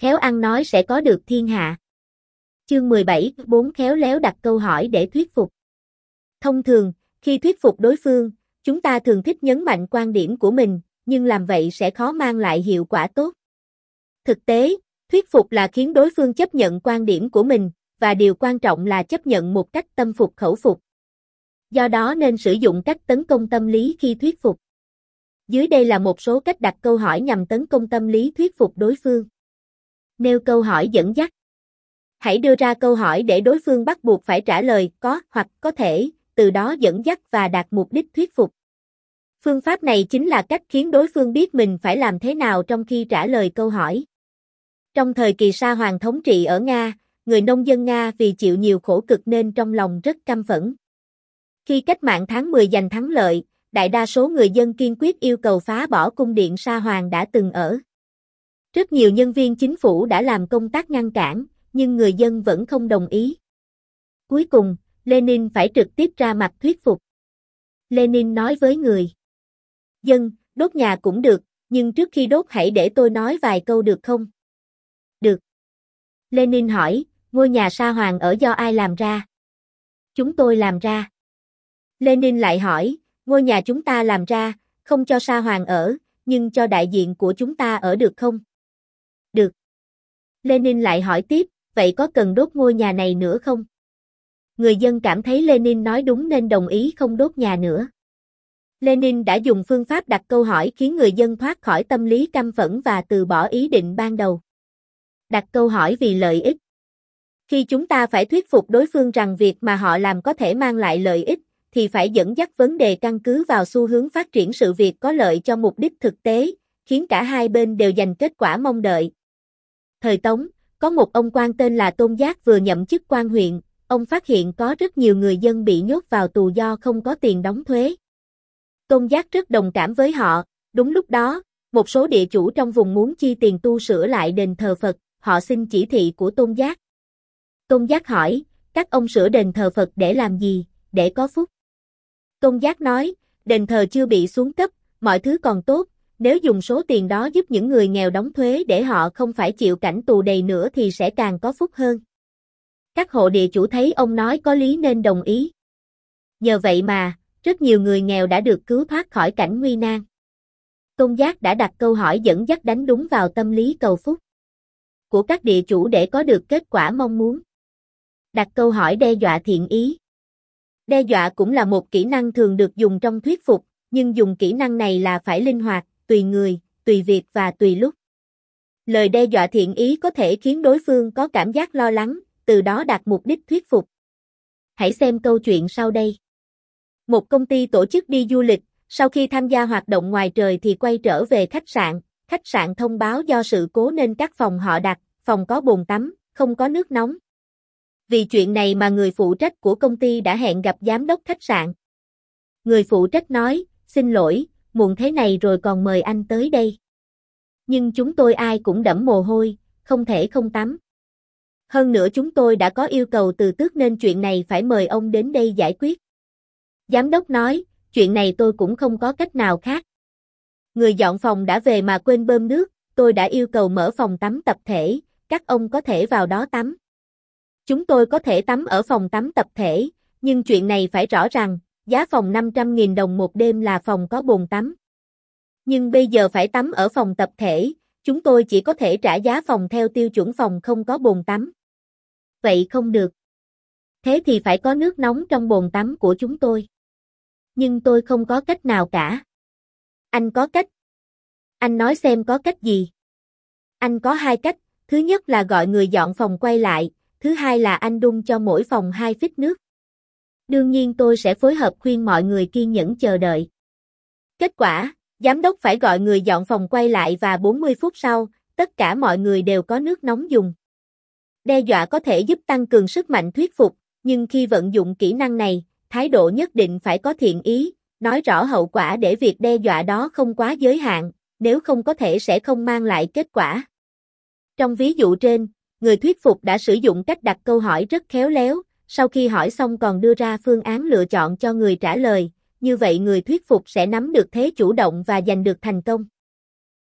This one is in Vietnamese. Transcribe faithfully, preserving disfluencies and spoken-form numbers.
Khéo ăn nói sẽ có được thiên hạ. Chương mười bảy, bốn khéo léo đặt câu hỏi để thuyết phục. Thông thường, khi thuyết phục đối phương, chúng ta thường thích nhấn mạnh quan điểm của mình, nhưng làm vậy sẽ khó mang lại hiệu quả tốt. Thực tế, thuyết phục là khiến đối phương chấp nhận quan điểm của mình, và điều quan trọng là chấp nhận một cách tâm phục khẩu phục. Do đó nên sử dụng cách tấn công tâm lý khi thuyết phục. Dưới đây là một số cách đặt câu hỏi nhằm tấn công tâm lý thuyết phục đối phương. Nêu câu hỏi dẫn dắt. Hãy đưa ra câu hỏi để đối phương bắt buộc phải trả lời có hoặc có thể, từ đó dẫn dắt và đạt mục đích thuyết phục. Phương pháp này chính là cách khiến đối phương biết mình phải làm thế nào trong khi trả lời câu hỏi. Trong thời kỳ Sa Hoàng thống trị ở Nga, người nông dân Nga vì chịu nhiều khổ cực nên trong lòng rất căm phẫn. Khi cách mạng tháng mười giành thắng lợi, đại đa số người dân kiên quyết yêu cầu phá bỏ cung điện Sa Hoàng đã từng ở. Rất nhiều nhân viên chính phủ đã làm công tác ngăn cản, nhưng người dân vẫn không đồng ý. Cuối cùng, Lenin phải trực tiếp ra mặt thuyết phục. Lenin nói với người dân, đốt nhà cũng được, nhưng trước khi đốt hãy để tôi nói vài câu được không? Được. Lenin hỏi, ngôi nhà Sa Hoàng ở do ai làm ra? Chúng tôi làm ra. Lenin lại hỏi, ngôi nhà chúng ta làm ra, không cho Sa Hoàng ở, nhưng cho đại diện của chúng ta ở được không? Được. Lenin lại hỏi tiếp, vậy có cần đốt ngôi nhà này nữa không? Người dân cảm thấy Lenin nói đúng nên đồng ý không đốt nhà nữa. Lenin đã dùng phương pháp đặt câu hỏi khiến người dân thoát khỏi tâm lý căm phẫn và từ bỏ ý định ban đầu. Đặt câu hỏi vì lợi ích. Khi chúng ta phải thuyết phục đối phương rằng việc mà họ làm có thể mang lại lợi ích, thì phải dẫn dắt vấn đề căn cứ vào xu hướng phát triển sự việc có lợi cho mục đích thực tế, khiến cả hai bên đều giành kết quả mong đợi. Thời Tống, có một ông quan tên là Tôn Giác vừa nhậm chức quan huyện, ông phát hiện có rất nhiều người dân bị nhốt vào tù do không có tiền đóng thuế. Tôn Giác rất đồng cảm với họ, đúng lúc đó, một số địa chủ trong vùng muốn chi tiền tu sửa lại đền thờ Phật, họ xin chỉ thị của Tôn Giác. Tôn Giác hỏi, các ông sửa đền thờ Phật để làm gì, để có phúc? Tôn Giác nói, đền thờ chưa bị xuống cấp, mọi thứ còn tốt, nếu dùng số tiền đó giúp những người nghèo đóng thuế để họ không phải chịu cảnh tù đầy nữa thì sẽ càng có phúc hơn. Các hộ địa chủ thấy ông nói có lý nên đồng ý. Nhờ vậy mà, rất nhiều người nghèo đã được cứu thoát khỏi cảnh nguy nan. Tôn Giác đã đặt câu hỏi dẫn dắt đánh đúng vào tâm lý cầu phúc của các địa chủ để có được kết quả mong muốn. Đặt câu hỏi đe dọa thiện ý. Đe dọa cũng là một kỹ năng thường được dùng trong thuyết phục, nhưng dùng kỹ năng này là phải linh hoạt, tùy người, tùy việc và tùy lúc. Lời đe dọa thiện ý có thể khiến đối phương có cảm giác lo lắng, từ đó đạt mục đích thuyết phục. Hãy xem câu chuyện sau đây. Một công ty tổ chức đi du lịch, sau khi tham gia hoạt động ngoài trời thì quay trở về khách sạn, khách sạn thông báo do sự cố nên các phòng họ đặt, phòng có bồn tắm, không có nước nóng. Vì chuyện này mà người phụ trách của công ty đã hẹn gặp giám đốc khách sạn. Người phụ trách nói, xin lỗi, muộn thế này rồi còn mời anh tới đây. Nhưng chúng tôi ai cũng đẫm mồ hôi, không thể không tắm. Hơn nữa chúng tôi đã có yêu cầu từ tước nên chuyện này phải mời ông đến đây giải quyết. Giám đốc nói, chuyện này tôi cũng không có cách nào khác. Người dọn phòng đã về mà quên bơm nước, tôi đã yêu cầu mở phòng tắm tập thể, các ông có thể vào đó tắm. Chúng tôi có thể tắm ở phòng tắm tập thể, nhưng chuyện này phải rõ rằng, giá phòng năm trăm nghìn đồng một đêm là phòng có bồn tắm. Nhưng bây giờ phải tắm ở phòng tập thể, chúng tôi chỉ có thể trả giá phòng theo tiêu chuẩn phòng không có bồn tắm. Vậy không được. Thế thì phải có nước nóng trong bồn tắm của chúng tôi. Nhưng tôi không có cách nào cả. Anh có cách. Anh nói xem có cách gì. Anh có hai cách, thứ nhất là gọi người dọn phòng quay lại, thứ hai là anh đun cho mỗi phòng hai phít nước. Đương nhiên tôi sẽ phối hợp khuyên mọi người kiên nhẫn chờ đợi. Kết quả, giám đốc phải gọi người dọn phòng quay lại và bốn mươi phút sau, tất cả mọi người đều có nước nóng dùng. Đe dọa có thể giúp tăng cường sức mạnh thuyết phục, nhưng khi vận dụng kỹ năng này, thái độ nhất định phải có thiện ý, nói rõ hậu quả để việc đe dọa đó không quá giới hạn, nếu không có thể sẽ không mang lại kết quả. Trong ví dụ trên, người thuyết phục đã sử dụng cách đặt câu hỏi rất khéo léo, sau khi hỏi xong còn đưa ra phương án lựa chọn cho người trả lời, như vậy người thuyết phục sẽ nắm được thế chủ động và giành được thành công.